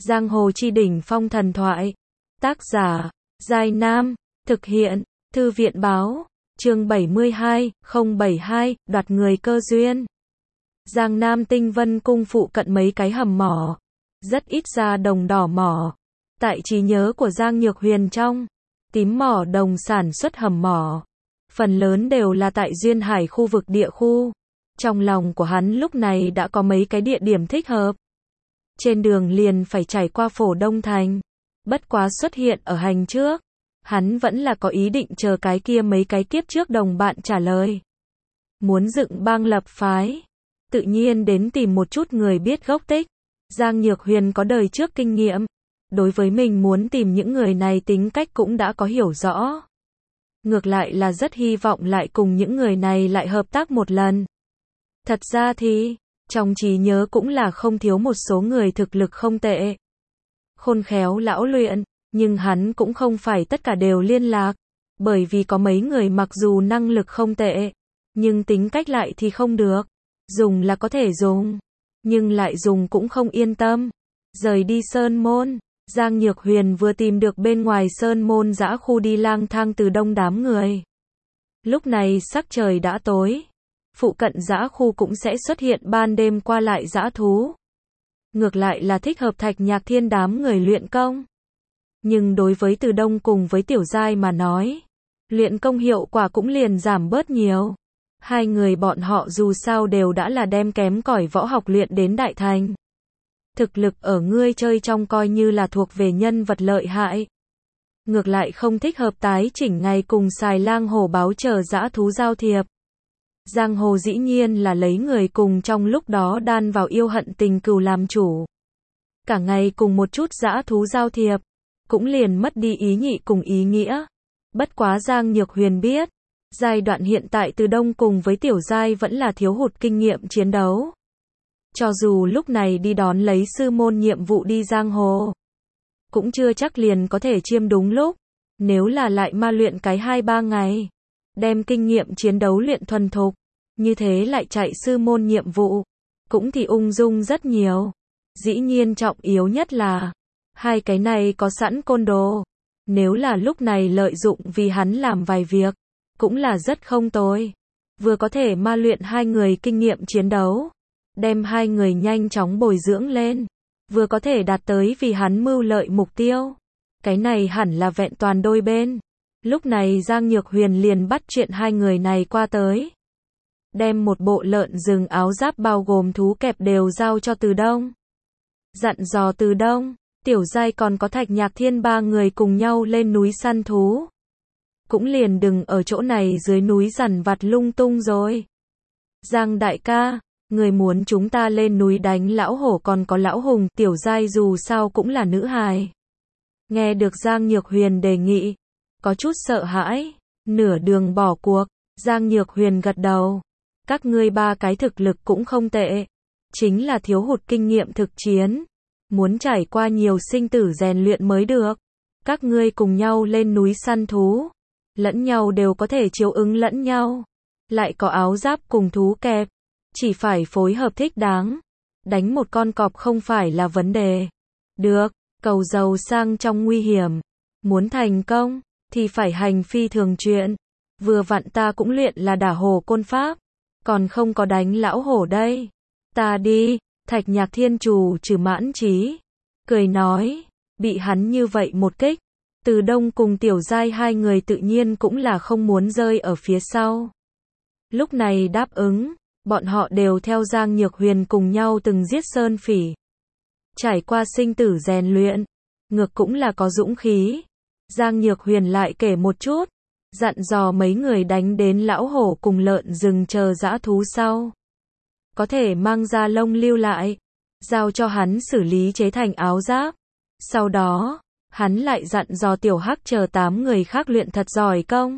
Giang hồ chi đỉnh phong thần thoại. Tác giả, Giai Nam. Thực hiện, Thư viện báo. Chương 72, 072, đoạt người cơ duyên. Giang Nam Tinh Vân cung phụ cận mấy cái hầm mỏ. Rất ít ra đồng đỏ mỏ. Tại trí nhớ của Giang Nhược Huyền trong tím mỏ đồng sản xuất hầm mỏ, phần lớn đều là tại Duyên Hải khu vực địa khu. Trong lòng của hắn lúc này đã có mấy cái địa điểm thích hợp. Trên đường liền phải trải qua Phổ Đông Thành. Bất quá xuất hiện ở hành trước, hắn vẫn là có ý định chờ cái kia mấy cái kiếp trước đồng bạn trả lời. Muốn dựng bang lập phái, tự nhiên đến tìm một chút người biết gốc tích. Giang Nhược Huyền có đời trước kinh nghiệm, đối với mình muốn tìm những người này tính cách cũng đã có hiểu rõ. Ngược lại là rất hy vọng lại cùng những người này lại hợp tác một lần. Thật ra thì, trong trí nhớ cũng là không thiếu một số người thực lực không tệ, khôn khéo lão luyện, nhưng hắn cũng không phải tất cả đều liên lạc, bởi vì có mấy người mặc dù năng lực không tệ, nhưng tính cách lại thì không được. Dùng là có thể dùng, nhưng lại dùng cũng không yên tâm. Rời đi Sơn Môn, Giang Nhược Huyền vừa tìm được bên ngoài Sơn Môn dã khu đi lang thang từ đông đám người. Lúc này sắc trời đã tối, phụ cận dã khu cũng sẽ xuất hiện ban đêm qua lại dã thú. Ngược lại là thích hợp Thạch Nhạc Thiên đám người luyện công. Nhưng đối với Từ Đông cùng với Tiểu Giai mà nói, luyện công hiệu quả cũng liền giảm bớt nhiều. Hai người bọn họ dù sao đều đã là đem kém cỏi võ học luyện đến đại thành. Thực lực ở ngươi chơi trong coi như là thuộc về nhân vật lợi hại. Ngược lại không thích hợp tái chỉnh ngày cùng xài lang hổ báo chờ dã thú giao thiệp. Giang hồ dĩ nhiên là lấy người cùng trong lúc đó đan vào yêu hận tình cừu làm chủ. Cả ngày cùng một chút dã thú giao thiệp, cũng liền mất đi ý nhị cùng ý nghĩa. Bất quá Giang Nhược Huyền biết, giai đoạn hiện tại Từ Đông cùng với Tiểu Giai vẫn là thiếu hụt kinh nghiệm chiến đấu. Cho dù lúc này đi đón lấy sư môn nhiệm vụ đi giang hồ, cũng chưa chắc liền có thể chiêm đúng lúc. Nếu là lại ma luyện cái 2-3 ngày, đem kinh nghiệm chiến đấu luyện thuần thục, như thế lại chạy sư môn nhiệm vụ, cũng thì ung dung rất nhiều. Dĩ nhiên trọng yếu nhất là, hai cái này có sẵn côn đồ. Nếu là lúc này lợi dụng vì hắn làm vài việc, cũng là rất không tồi. Vừa có thể ma luyện hai người kinh nghiệm chiến đấu, đem hai người nhanh chóng bồi dưỡng lên, vừa có thể đạt tới vì hắn mưu lợi mục tiêu. Cái này hẳn là vẹn toàn đôi bên. Lúc này Giang Nhược Huyền liền bắt chuyện hai người này qua tới. Đem một bộ lợn rừng áo giáp bao gồm thú kẹp đều giao cho Từ Đông. Dặn dò Từ Đông, Tiểu Giai còn có Thạch Nhạc Thiên ba người cùng nhau lên núi săn thú. Cũng liền đừng ở chỗ này dưới núi dằn vặt lung tung rồi. Giang đại ca, người muốn chúng ta lên núi đánh lão hổ còn có lão hùng. Tiểu Giai dù sao cũng là nữ hài. Nghe được Giang Nhược Huyền đề nghị, có chút sợ hãi, nửa đường bỏ cuộc. Giang Nhược Huyền gật đầu. Các ngươi ba cái thực lực cũng không tệ, chính là thiếu hụt kinh nghiệm thực chiến, muốn trải qua nhiều sinh tử rèn luyện mới được. Các ngươi cùng nhau lên núi săn thú, lẫn nhau đều có thể chiếu ứng lẫn nhau, lại có áo giáp cùng thú kẹp, chỉ phải phối hợp thích đáng, đánh một con cọp không phải là vấn đề. Được, cầu giàu sang trong nguy hiểm, muốn thành công thì phải hành phi thường chuyện. Vừa vặn ta cũng luyện là đả hổ côn pháp, còn không có đánh lão hổ đây. Ta đi. Thạch Nhạc Thiên chủ trừ mãn trí, cười nói. Bị hắn như vậy một kích, Từ Đông cùng Tiểu Giai hai người tự nhiên cũng là không muốn rơi ở phía sau. Lúc này đáp ứng, bọn họ đều theo Giang Nhược Huyền cùng nhau từng giết sơn phỉ, trải qua sinh tử rèn luyện, ngược cũng là có dũng khí. Giang Nhược Huyền lại kể một chút, dặn dò mấy người đánh đến lão hổ cùng lợn rừng chờ dã thú sau, có thể mang ra lông lưu lại, giao cho hắn xử lý chế thành áo giáp. Sau đó, hắn lại dặn dò Tiểu Hắc chờ 8 người khác luyện thật giỏi công.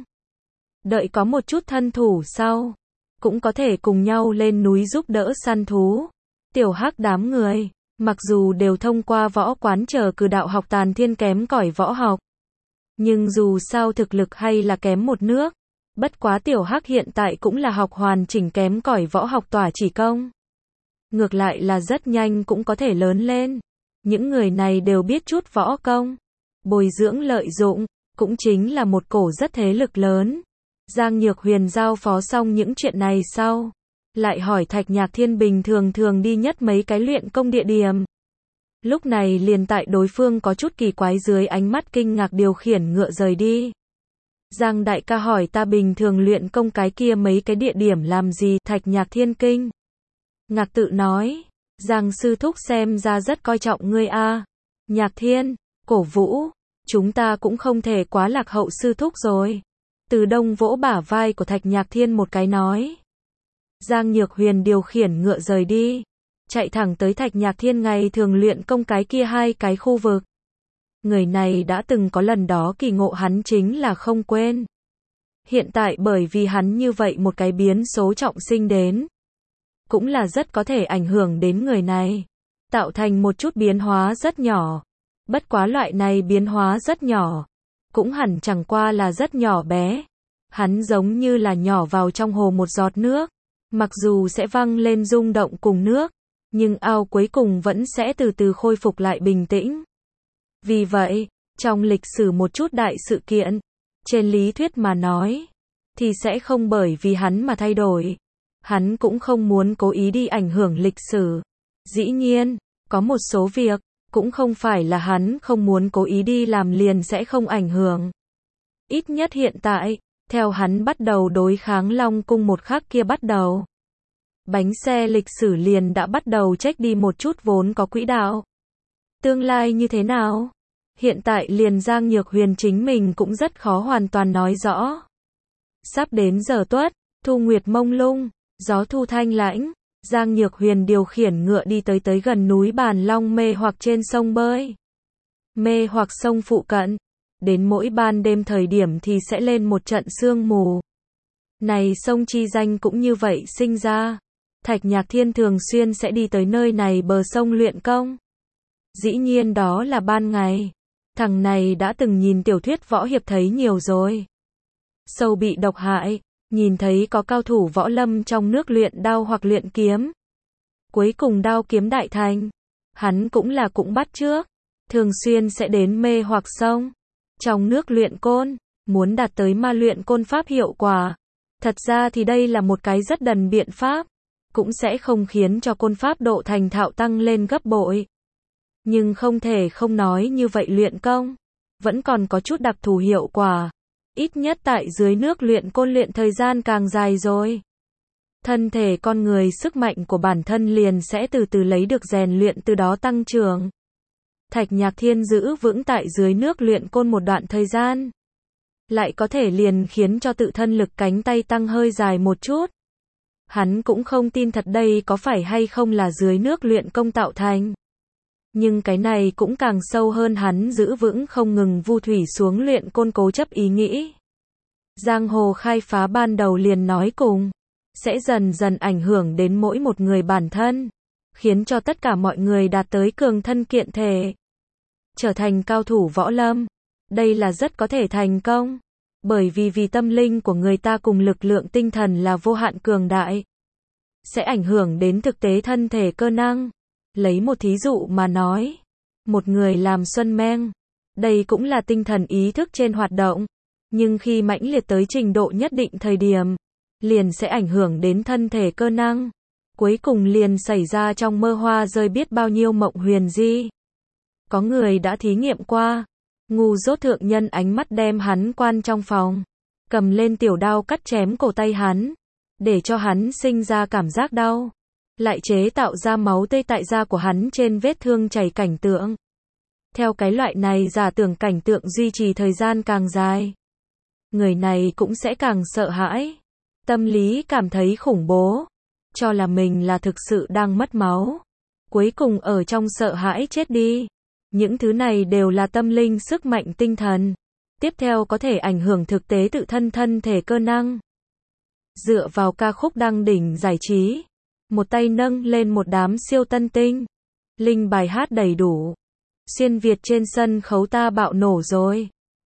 Đợi có một chút thân thủ sau, cũng có thể cùng nhau lên núi giúp đỡ săn thú. Tiểu Hắc đám người, mặc dù đều thông qua võ quán chờ cử đạo học tàn thiên kém cỏi võ học, nhưng dù sao thực lực hay là kém một nước. Bất quá Tiểu Hắc hiện tại cũng là học hoàn chỉnh kém cỏi võ học tỏa chỉ công. Ngược lại là rất nhanh cũng có thể lớn lên. Những người này đều biết chút võ công, bồi dưỡng lợi dụng, cũng chính là một cổ rất thế lực lớn. Giang Nhược Huyền giao phó xong những chuyện này sau, lại hỏi Thạch Nhạc Thiên bình thường đi nhất mấy cái luyện công địa điểm. Lúc này liền tại đối phương có chút kỳ quái dưới ánh mắt kinh ngạc điều khiển ngựa rời đi. Giang đại ca hỏi ta bình thường luyện công cái kia mấy cái địa điểm làm gì? Thạch Nhạc Thiên kinh ngạc tự nói, Giang sư thúc xem ra rất coi trọng ngươi a. Nhạc Thiên, cổ vũ, chúng ta cũng không thể quá lạc hậu sư thúc rồi. Từ Đông vỗ bả vai của Thạch Nhạc Thiên một cái nói. Giang Nhược Huyền điều khiển ngựa rời đi, chạy thẳng tới Thạch Nhạc Thiên ngày thường luyện công cái kia hai cái khu vực. Người này đã từng có lần đó kỳ ngộ hắn chính là không quên. Hiện tại bởi vì hắn như vậy một cái biến số trọng sinh đến, cũng là rất có thể ảnh hưởng đến người này, tạo thành một chút biến hóa rất nhỏ. Bất quá loại này biến hóa rất nhỏ, cũng hẳn chẳng qua là rất nhỏ bé. Hắn giống như là nhỏ vào trong hồ một giọt nước, mặc dù sẽ văng lên rung động cùng nước, nhưng ao cuối cùng vẫn sẽ từ từ khôi phục lại bình tĩnh. Vì vậy, trong lịch sử một chút đại sự kiện, trên lý thuyết mà nói, thì sẽ không bởi vì hắn mà thay đổi. Hắn cũng không muốn cố ý đi ảnh hưởng lịch sử. Dĩ nhiên, có một số việc, cũng không phải là hắn không muốn cố ý đi làm liền sẽ không ảnh hưởng. Ít nhất hiện tại, theo hắn bắt đầu đối kháng Long Cung một khắc kia bắt đầu, bánh xe lịch sử liền đã bắt đầu chếch đi một chút vốn có quỹ đạo. Tương lai như thế nào? Hiện tại liền Giang Nhược Huyền chính mình cũng rất khó hoàn toàn nói rõ. Sắp đến giờ tuất, thu nguyệt mông lung, gió thu thanh lãnh, Giang Nhược Huyền điều khiển ngựa đi tới gần núi Bàn Long Mê hoặc trên sông bơi. Mê hoặc sông phụ cận, đến mỗi ban đêm thời điểm thì sẽ lên một trận sương mù. Này sông chi danh cũng như vậy sinh ra. Thạch Nhạc Thiên thường xuyên sẽ đi tới nơi này bờ sông luyện công. Dĩ nhiên đó là ban ngày. Thằng này đã từng nhìn tiểu thuyết võ hiệp thấy nhiều rồi. Sâu bị độc hại, nhìn thấy có cao thủ võ lâm trong nước luyện đao hoặc luyện kiếm. Cuối cùng đao kiếm đại thành. Hắn cũng bắt chước. Thường xuyên sẽ đến mê hoặc sông. Trong nước luyện côn, muốn đạt tới ma luyện côn pháp hiệu quả. Thật ra thì đây là một cái rất đần biện pháp. Cũng sẽ không khiến cho côn pháp độ thành thạo tăng lên gấp bội. Nhưng không thể không nói như vậy luyện công, vẫn còn có chút đặc thù hiệu quả. Ít nhất tại dưới nước luyện côn luyện thời gian càng dài rồi. Thân thể con người sức mạnh của bản thân liền sẽ từ từ lấy được rèn luyện từ đó tăng trưởng. Thạch Nhạc Thiên giữ vững tại dưới nước luyện côn một đoạn thời gian. Lại có thể liền khiến cho tự thân lực cánh tay tăng hơi dài một chút. Hắn cũng không tin thật đây có phải hay không là dưới nước luyện công tạo thành. Nhưng cái này cũng càng sâu hơn hắn giữ vững không ngừng vu thủy xuống luyện côn cố chấp ý nghĩ. Giang hồ khai phá ban đầu liền nói cùng, sẽ dần dần ảnh hưởng đến mỗi một người bản thân, khiến cho tất cả mọi người đạt tới cường thân kiện thể, trở thành cao thủ võ lâm. Đây là rất có thể thành công, bởi vì tâm linh của người ta cùng lực lượng tinh thần là vô hạn cường đại, sẽ ảnh hưởng đến thực tế thân thể cơ năng. Lấy một thí dụ mà nói, một người làm xuân meng, đây cũng là tinh thần ý thức trên hoạt động, nhưng khi mãnh liệt tới trình độ nhất định thời điểm, liền sẽ ảnh hưởng đến thân thể cơ năng, cuối cùng liền xảy ra trong mơ hoa rơi biết bao nhiêu mộng huyền di. Có người đã thí nghiệm qua, ngu dốt thượng nhân ánh mắt đem hắn quan trong phòng, cầm lên tiểu đao cắt chém cổ tay hắn, để cho hắn sinh ra cảm giác đau. Lại chế tạo ra máu tươi tại da của hắn trên vết thương chảy cảnh tượng. Theo cái loại này giả tưởng cảnh tượng duy trì thời gian càng dài, người này cũng sẽ càng sợ hãi, tâm lý cảm thấy khủng bố, cho là mình là thực sự đang mất máu, cuối cùng ở trong sợ hãi chết đi. Những thứ này đều là tâm linh sức mạnh tinh thần, tiếp theo có thể ảnh hưởng thực tế tự thân thể cơ năng. Dựa vào ca khúc đăng đỉnh giải trí, một tay nâng lên một đám siêu tân tinh, linh bài hát đầy đủ, xuyên Việt trên sân khấu ta bạo nổ rồi.